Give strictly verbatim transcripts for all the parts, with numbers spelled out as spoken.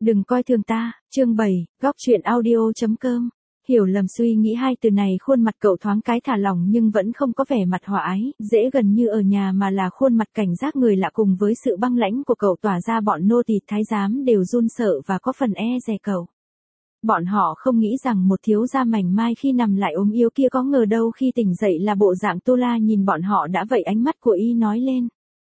Đừng coi thường ta, chương bảy, góc truyện audio.com. Hiểu lầm suy nghĩ hai từ này khuôn mặt cậu thoáng cái thả lỏng nhưng vẫn không có vẻ mặt hòa ái, dễ gần như ở nhà mà là khuôn mặt cảnh giác người lạ cùng với sự băng lãnh của cậu tỏa ra bọn nô tỳ thái giám đều run sợ và có phần e dè cậu. Bọn họ không nghĩ rằng một thiếu gia mảnh mai khi nằm lại ốm yếu kia có ngờ đâu khi tỉnh dậy là bộ dạng Tu La nhìn bọn họ đã vậy ánh mắt của y nói lên.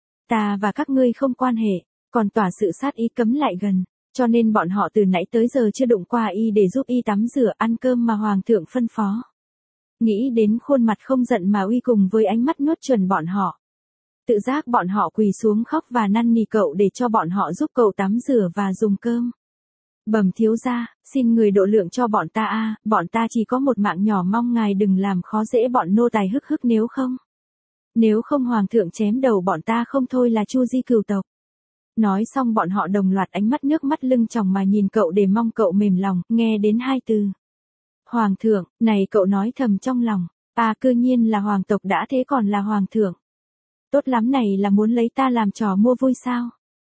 Ta và các ngươi không quan hệ, còn tỏa sự sát ý cấm lại gần. Cho nên bọn họ từ nãy tới giờ chưa đụng qua y để giúp y tắm rửa ăn cơm mà hoàng thượng phân phó. Nghĩ đến khuôn mặt không giận mà uy cùng với ánh mắt nuốt chuẩn bọn họ. Tự giác bọn họ quỳ xuống khóc và năn nỉ cậu để cho bọn họ giúp cậu tắm rửa và dùng cơm. Bẩm thiếu gia, xin người độ lượng cho bọn ta a, bọn ta chỉ có một mạng nhỏ mong ngài đừng làm khó dễ bọn nô tài hức hức nếu không. Nếu không hoàng thượng chém đầu bọn ta không thôi là chu di cửu tộc. Nói xong bọn họ đồng loạt ánh mắt nước mắt lưng tròng mà nhìn cậu để mong cậu mềm lòng, nghe đến hai từ. Hoàng thượng, này cậu nói thầm trong lòng, à cư nhiên là hoàng tộc đã thế còn là hoàng thượng. Tốt lắm này là muốn lấy ta làm trò mua vui sao?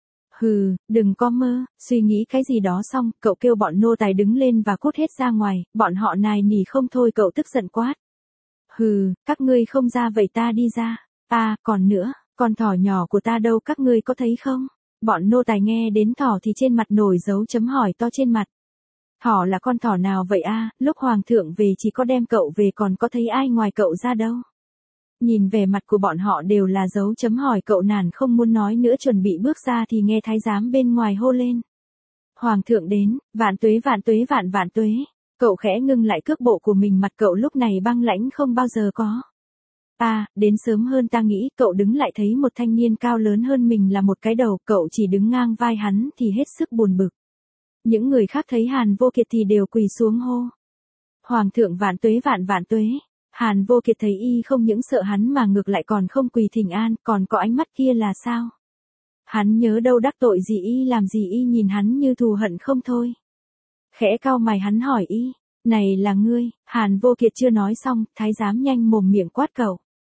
Hừ, đừng có mơ, suy nghĩ cái gì đó xong, cậu kêu bọn nô tài đứng lên và cút hết ra ngoài, bọn họ nài nỉ không thôi cậu tức giận quát. Hừ, các ngươi không ra vậy ta đi ra, à, còn nữa, con thỏ nhỏ của ta đâu các ngươi có thấy không? Bọn nô tài nghe đến thỏ thì trên mặt nổi dấu chấm hỏi to trên mặt. Thỏ là con thỏ nào vậy a? Lúc hoàng thượng về chỉ có đem cậu về còn có thấy ai ngoài cậu ra đâu. Nhìn vẻ mặt của bọn họ đều là dấu chấm hỏi cậu nản không muốn nói nữa chuẩn bị bước ra thì nghe thái giám bên ngoài hô lên. Hoàng thượng đến, vạn tuế vạn tuế vạn vạn tuế. Cậu khẽ ngưng lại cước bộ của mình mặt cậu lúc này băng lãnh không bao giờ có. À, đến sớm hơn ta nghĩ, cậu đứng lại thấy một thanh niên cao lớn hơn mình là một cái đầu, cậu chỉ đứng ngang vai hắn thì hết sức buồn bực. Những người khác thấy Hàn Vô Kiệt thì đều quỳ xuống hô. Hoàng thượng vạn tuế vạn vạn tuế. Hàn Vô Kiệt thấy y không những sợ hắn mà ngược lại còn không quỳ thỉnh an, còn có ánh mắt kia là sao? Hắn nhớ đâu đắc tội gì y làm gì y nhìn hắn như thù hận không thôi. Khẽ cau mày hắn hỏi y, này là ngươi, Hàn Vô Kiệt chưa nói xong, thái giám nhanh mồm miệng quát cậu.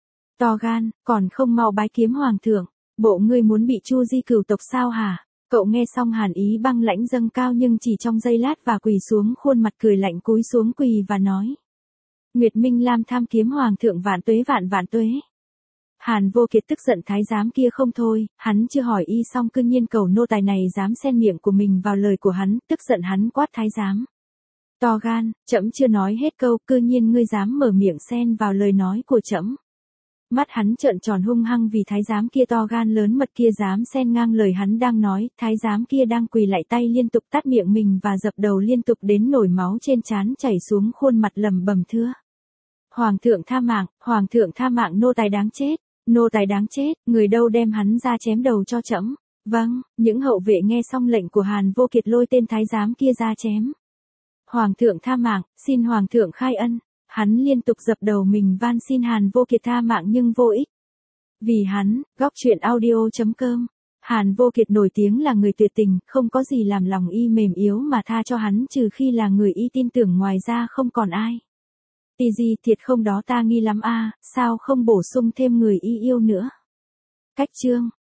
To gan, còn không mau bái kiếm hoàng thượng, bộ ngươi muốn bị chu di cửu tộc sao hả? Cậu nghe xong hàn ý băng lãnh dâng cao nhưng chỉ trong giây lát và quỳ xuống khuôn mặt cười lạnh cúi xuống quỳ và nói. Nguyệt Minh Lam tham kiếm hoàng thượng vạn tuế vạn vạn tuế. Hàn Vô Kiệt tức giận thái giám kia không thôi, hắn chưa hỏi y xong cư nhiên cầu nô tài này dám xen miệng của mình vào lời của hắn, tức giận hắn quát thái giám. To gan, trẫm chưa nói hết câu, cư nhiên ngươi dám mở miệng xen vào lời nói của trẫm. Mắt hắn trợn tròn hung hăng vì thái giám kia to gan lớn mật kia dám xen ngang lời hắn đang nói, thái giám kia đang quỳ lại tay liên tục tát miệng mình và dập đầu liên tục đến nổi máu trên trán chảy xuống khuôn mặt lầm bầm thưa. Hoàng thượng tha mạng, hoàng thượng tha mạng nô tài đáng chết, nô tài đáng chết, người đâu đem hắn ra chém đầu cho trẫm. Vâng, những hậu vệ nghe xong lệnh của Hàn Vô Kiệt lôi tên thái giám kia ra chém. Hoàng thượng tha mạng, xin hoàng thượng khai ân. Hắn liên tục dập đầu mình van xin Hàn Vô Kiệt tha mạng nhưng vô ích. Vì hắn, góc truyện audio.com. Hàn Vô Kiệt nổi tiếng là người tuyệt tình, không có gì làm lòng y mềm yếu mà tha cho hắn trừ khi là người y tin tưởng ngoài ra không còn ai. Tì gì thiệt không đó ta nghi lắm a, sao không bổ sung thêm người y yêu nữa. Cách chương.